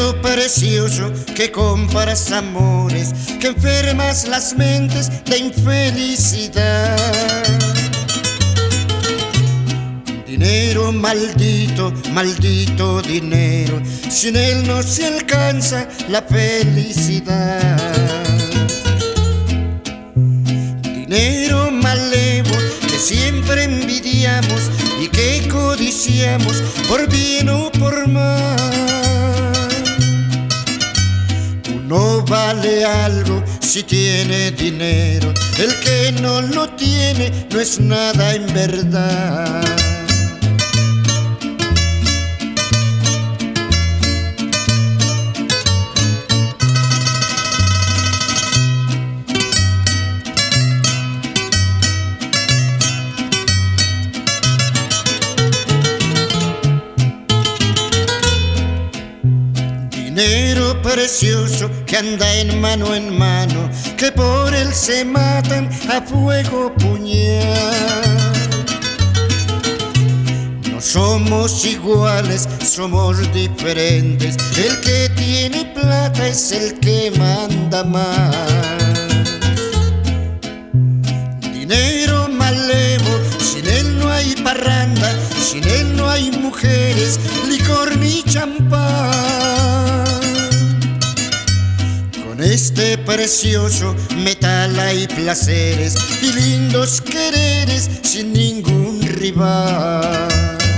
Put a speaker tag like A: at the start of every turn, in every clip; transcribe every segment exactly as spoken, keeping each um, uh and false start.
A: Dinero precioso que compras amores, que enfermas las mentes de infelicidad. Dinero maldito, maldito dinero, sin él no se alcanza la felicidad. Dinero malevo que siempre envidiamos y que codiciamos por bien o por mal. Uno vale algo si tiene dinero, el que no lo tiene no es nada en verdad. Dinero precioso que anda en mano en mano, que por él se matan a fuego puñal. No somos iguales, somos diferentes, el que tiene plata es el que manda más. Dinero malevo, sin él no hay parranda, sin él no hay mujeres, licor ni champán. Con este precioso metal hay placeres y lindos quereres sin ningún rival.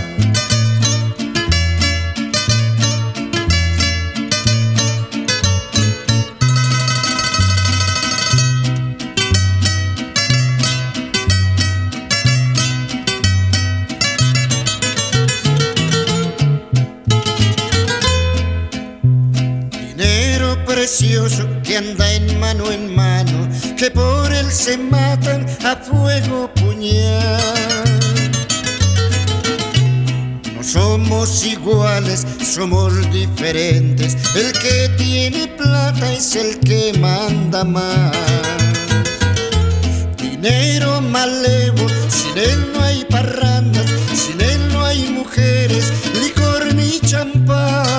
A: Precioso que anda en mano en mano, que por él se matan a fuego puñal. No somos iguales, somos diferentes, el que tiene plata es el que manda más. Dinero malevo, sin él no hay parrandas, sin él no hay mujeres, licor ni champán.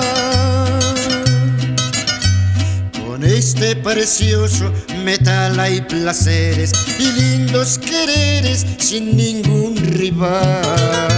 A: Con este precioso metal hay placeres y lindos quereres sin ningún rival.